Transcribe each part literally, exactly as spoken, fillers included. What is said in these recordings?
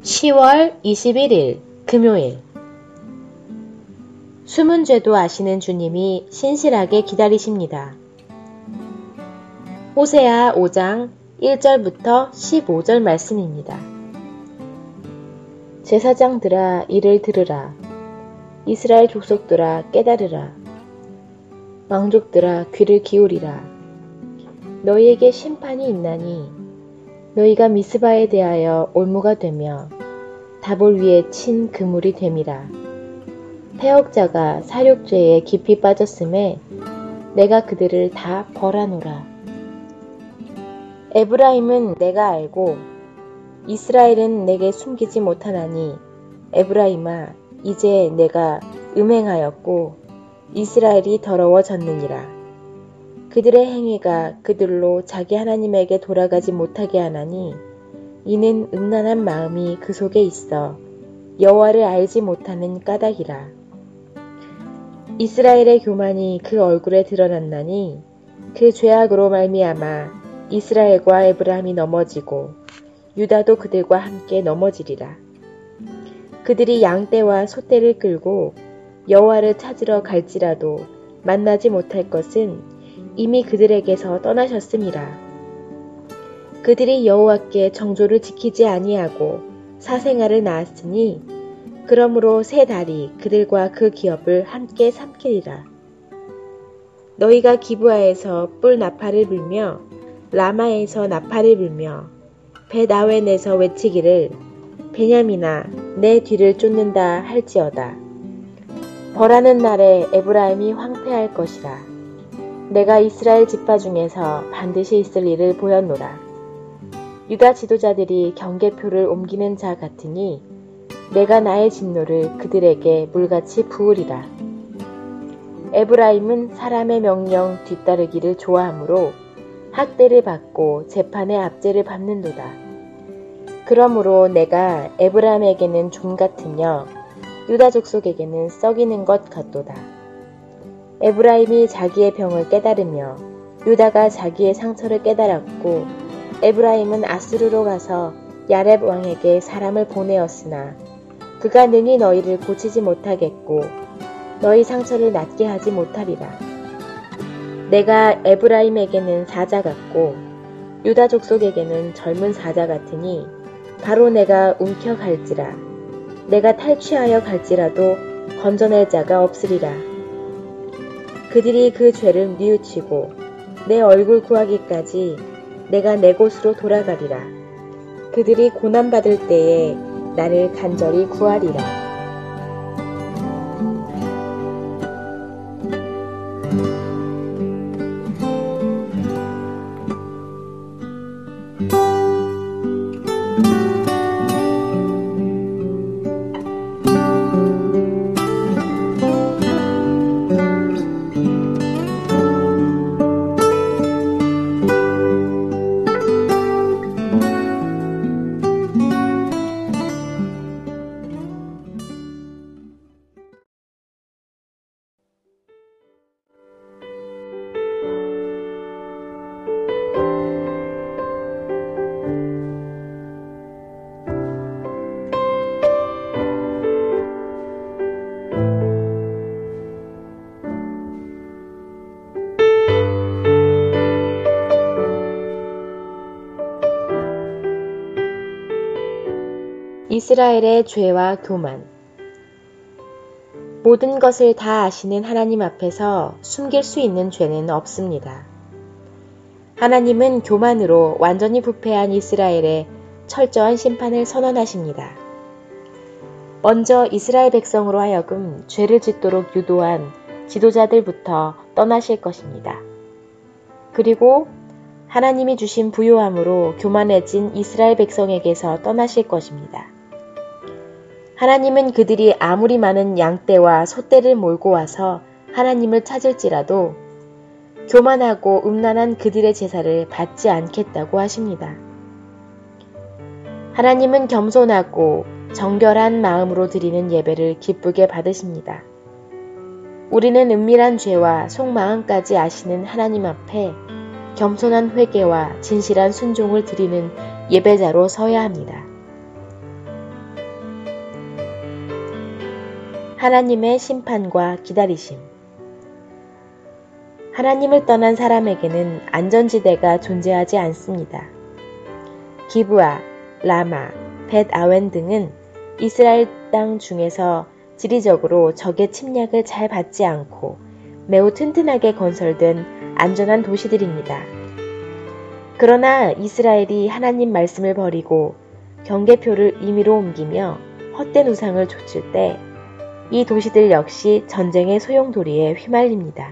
시월 이십일일 금요일. 숨은 죄도 아시는 주님이 신실하게 기다리십니다. 호세아 오장 일절부터 십오절 말씀입니다. 제사장들아 이를 들으라. 이스라엘 족속들아 깨달으라. 왕족들아 귀를 기울이라. 너희에게 심판이 있나니 너희가 미스바에 대하여 올무가 되며 다볼 위에 친 그물이 됨이라. 패역자가 사륙죄에 깊이 빠졌음에 내가 그들을 다 벌하노라. 에브라임은 내가 알고 이스라엘은 내게 숨기지 못하나니 에브라임아 이제 내가 음행하였고 이스라엘이 더러워졌느니라. 그들의 행위가 그들로 자기 하나님에게 돌아가지 못하게 하나니 이는 음란한 마음이 그 속에 있어 여호와를 알지 못하는 까닭이라. 이스라엘의 교만이 그 얼굴에 드러났나니 그 죄악으로 말미암아 이스라엘과 에브라임이 넘어지고 유다도 그들과 함께 넘어지리라. 그들이 양떼와 소떼를 끌고 여호와를 찾으러 갈지라도 만나지 못할 것은 이미 그들에게서 떠나셨음이라. 그들이 여호와께 정조를 지키지 아니하고 사생아를 낳았으니 그러므로 새 달이 그들과 그 기업을 함께 삼키리라. 너희가 기브아에서 뿔 나팔을 불며 라마에서 나팔을 불며 벳아웬에서 외치기를 베냐민아 내 뒤를 쫓는다 할지어다. 벌하는 날에 에브라임이 황폐할 것이라. 내가 이스라엘 지파 중에서 반드시 있을 일을 보였노라. 유다 지도자들이 경계표를 옮기는 자 같으니 내가 나의 진노를 그들에게 물같이 부으리라. 에브라임은 사람의 명령 뒤따르기를 좋아하므로 학대를 받고 재판의 압제를 받는도다. 그러므로 내가 에브라임에게는 좀 같으며 유다 족속에게는 썩이는 것 같도다. 에브라임이 자기의 병을 깨달으며 유다가 자기의 상처를 깨달았고 에브라임은 아수르로 가서 야렙 왕에게 사람을 보내었으나 그가 능히 너희를 고치지 못하겠고 너희 상처를 낫게 하지 못하리라. 내가 에브라임에게는 사자 같고 유다 족속에게는 젊은 사자 같으니 바로 내가 움켜갈지라. 내가 탈취하여 갈지라도 건져낼 자가 없으리라. 그들이 그 죄를 뉘우치고 내 얼굴 구하기까지 내가 내 곳으로 돌아가리라. 그들이 고난받을 때에 나를 간절히 구하리라. 이스라엘의 죄와 교만. 모든 것을 다 아시는 하나님 앞에서 숨길 수 있는 죄는 없습니다. 하나님은 교만으로 완전히 부패한 이스라엘에 철저한 심판을 선언하십니다. 먼저 이스라엘 백성으로 하여금 죄를 짓도록 유도한 지도자들부터 떠나실 것입니다. 그리고 하나님이 주신 부요함으로 교만해진 이스라엘 백성에게서 떠나실 것입니다. 하나님은 그들이 아무리 많은 양떼와 소떼를 몰고 와서 하나님을 찾을지라도 교만하고 음란한 그들의 제사를 받지 않겠다고 하십니다. 하나님은 겸손하고 정결한 마음으로 드리는 예배를 기쁘게 받으십니다. 우리는 은밀한 죄와 속마음까지 아시는 하나님 앞에 겸손한 회개와 진실한 순종을 드리는 예배자로 서야 합니다. 하나님의 심판과 기다리심. 하나님을 떠난 사람에게는 안전지대가 존재하지 않습니다. 기브아, 라마, 벳 아웬 등은 이스라엘 땅 중에서 지리적으로 적의 침략을 잘 받지 않고 매우 튼튼하게 건설된 안전한 도시들입니다. 그러나 이스라엘이 하나님 말씀을 버리고 경계표를 임의로 옮기며 헛된 우상을 좇을 때 이 도시들 역시 전쟁의 소용돌이에 휘말립니다.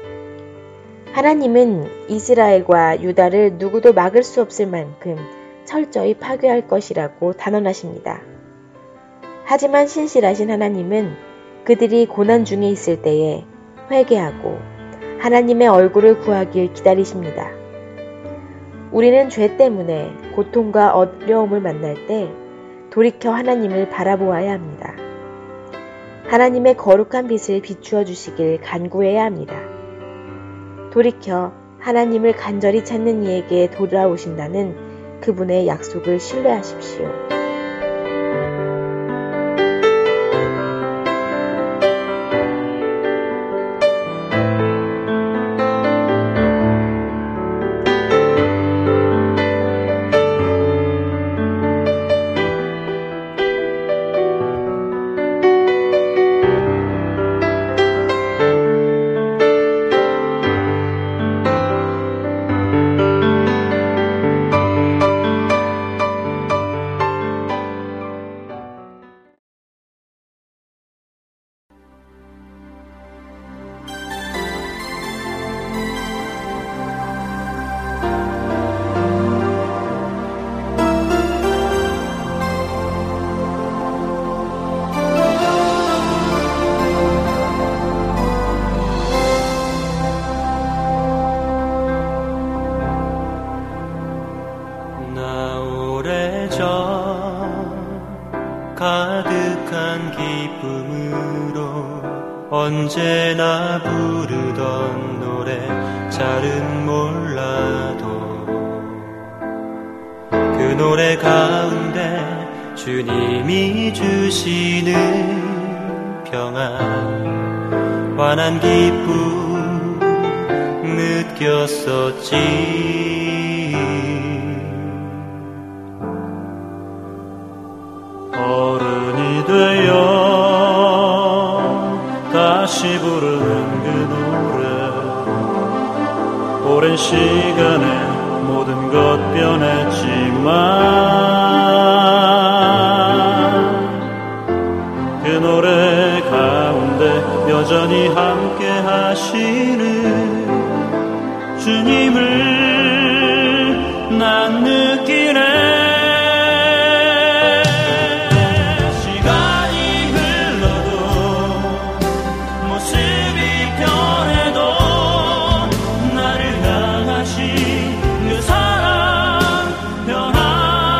하나님은 이스라엘과 유다를 누구도 막을 수 없을 만큼 철저히 파괴할 것이라고 단언하십니다. 하지만 신실하신 하나님은 그들이 고난 중에 있을 때에 회개하고 하나님의 얼굴을 구하길 기다리십니다. 우리는 죄 때문에 고통과 어려움을 만날 때 돌이켜 하나님을 바라보아야 합니다. 하나님의 거룩한 빛을 비추어 주시길 간구해야 합니다. 돌이켜 하나님을 간절히 찾는 이에게 돌아오신다는 그분의 약속을 신뢰하십시오. 가득한 기쁨으로 언제나 부르던 노래 잘은 몰라도 그 노래 가운데 주님이 주시는 평안 환한 기쁨 느꼈었지. 어른이 되어 다시 부르는 그 노래 오랜 시간에 모든 것 변했지만 그 노래 가운데 여전히 함께 하시는 주님을 난 느끼네. 변하지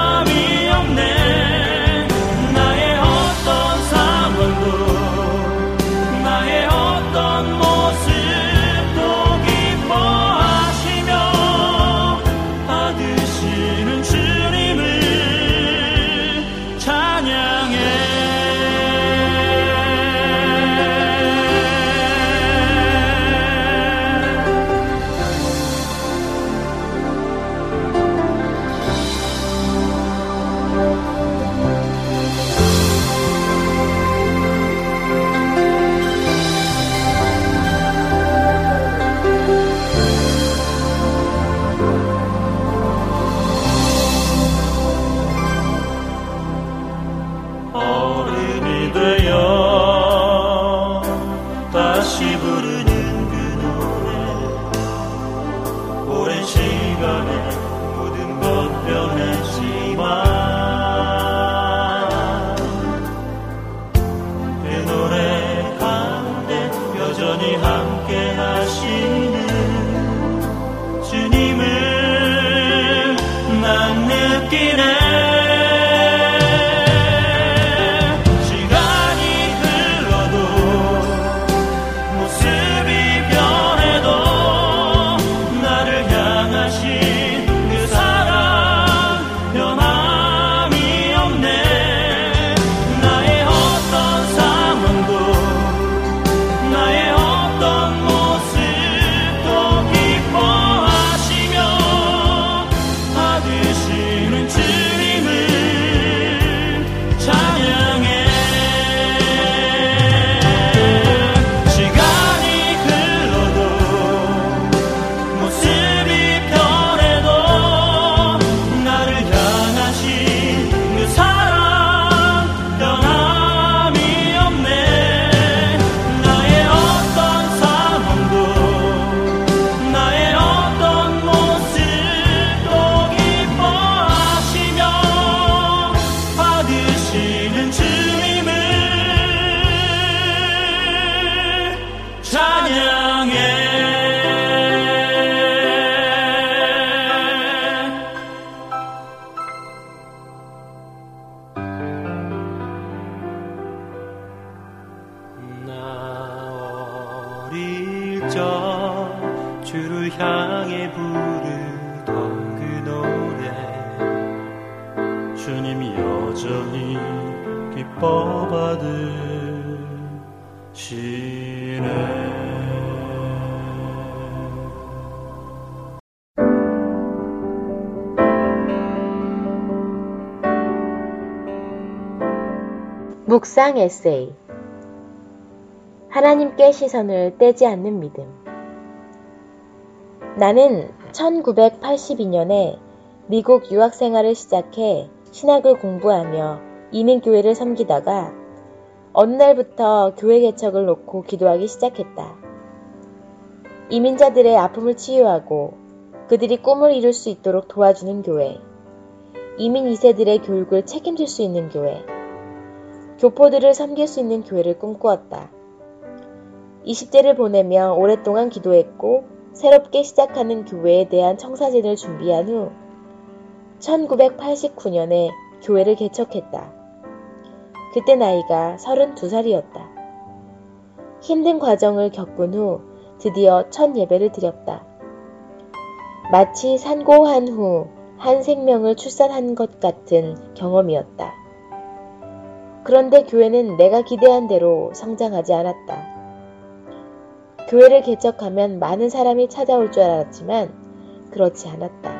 주님이 여전히 기뻐 받으시네. 묵상 에세이. 하나님께 시선을 떼지 않는 믿음. 나는 천구백팔십이 년에 미국 유학 생활을 시작해 신학을 공부하며 이민교회를 섬기다가 어느 날부터 교회 개척을 놓고 기도하기 시작했다. 이민자들의 아픔을 치유하고 그들이 꿈을 이룰 수 있도록 도와주는 교회, 이민 이 세들의 교육을 책임질 수 있는 교회, 교포들을 섬길 수 있는 교회를 꿈꾸었다. 이십 대를 보내며 오랫동안 기도했고 새롭게 시작하는 교회에 대한 청사진을 준비한 후 천구백팔십구 년에 교회를 개척했다. 그때 나이가 서른두 살이었다. 힘든 과정을 겪은 후 드디어 첫 예배를 드렸다. 마치 산고한 후 한 생명을 출산한 것 같은 경험이었다. 그런데 교회는 내가 기대한 대로 성장하지 않았다. 교회를 개척하면 많은 사람이 찾아올 줄 알았지만 그렇지 않았다.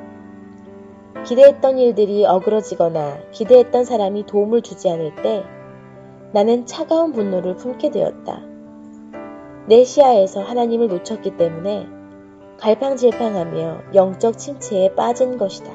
기대했던 일들이 어그러지거나 기대했던 사람이 도움을 주지 않을 때 나는 차가운 분노를 품게 되었다. 내 시야에서 하나님을 놓쳤기 때문에 갈팡질팡하며 영적 침체에 빠진 것이다.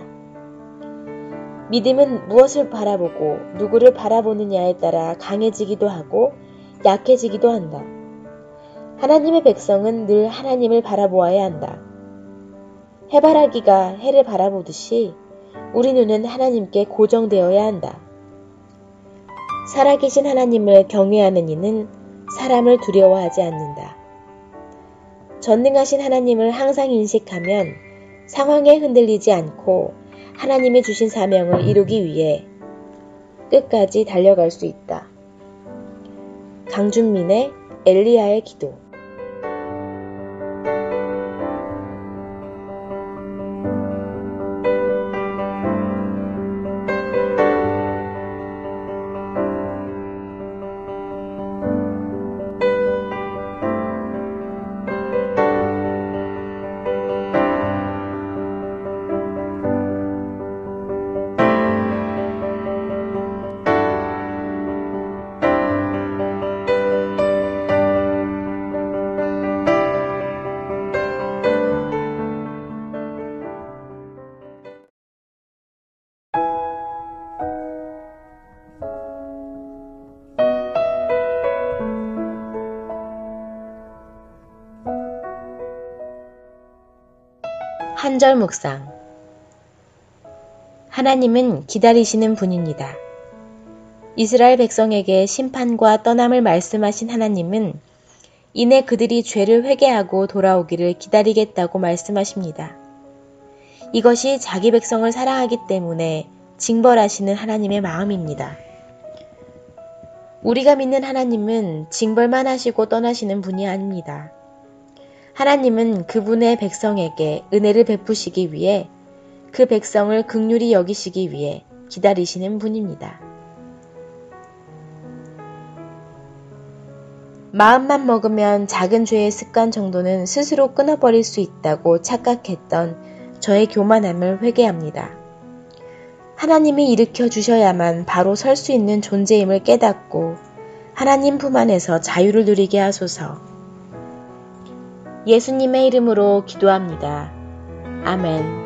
믿음은 무엇을 바라보고 누구를 바라보느냐에 따라 강해지기도 하고 약해지기도 한다. 하나님의 백성은 늘 하나님을 바라보아야 한다. 해바라기가 해를 바라보듯이 우리 눈은 하나님께 고정되어야 한다. 살아계신 하나님을 경외하는 이는 사람을 두려워하지 않는다. 전능하신 하나님을 항상 인식하면 상황에 흔들리지 않고 하나님이 주신 사명을 이루기 위해 끝까지 달려갈 수 있다. 강준민의 엘리야의 기도. 한절 묵상. 하나님은 기다리시는 분입니다. 이스라엘 백성에게 심판과 떠남을 말씀하신 하나님은 이내 그들이 죄를 회개하고 돌아오기를 기다리겠다고 말씀하십니다. 이것이 자기 백성을 사랑하기 때문에 징벌하시는 하나님의 마음입니다. 우리가 믿는 하나님은 징벌만 하시고 떠나시는 분이 아닙니다. 하나님은 그분의 백성에게 은혜를 베푸시기 위해 그 백성을 긍휼히 여기시기 위해 기다리시는 분입니다. 마음만 먹으면 작은 죄의 습관 정도는 스스로 끊어버릴 수 있다고 착각했던 저의 교만함을 회개합니다. 하나님이 일으켜 주셔야만 바로 설 수 있는 존재임을 깨닫고 하나님 품 안에서 자유를 누리게 하소서. 예수님의 이름으로 기도합니다. 아멘.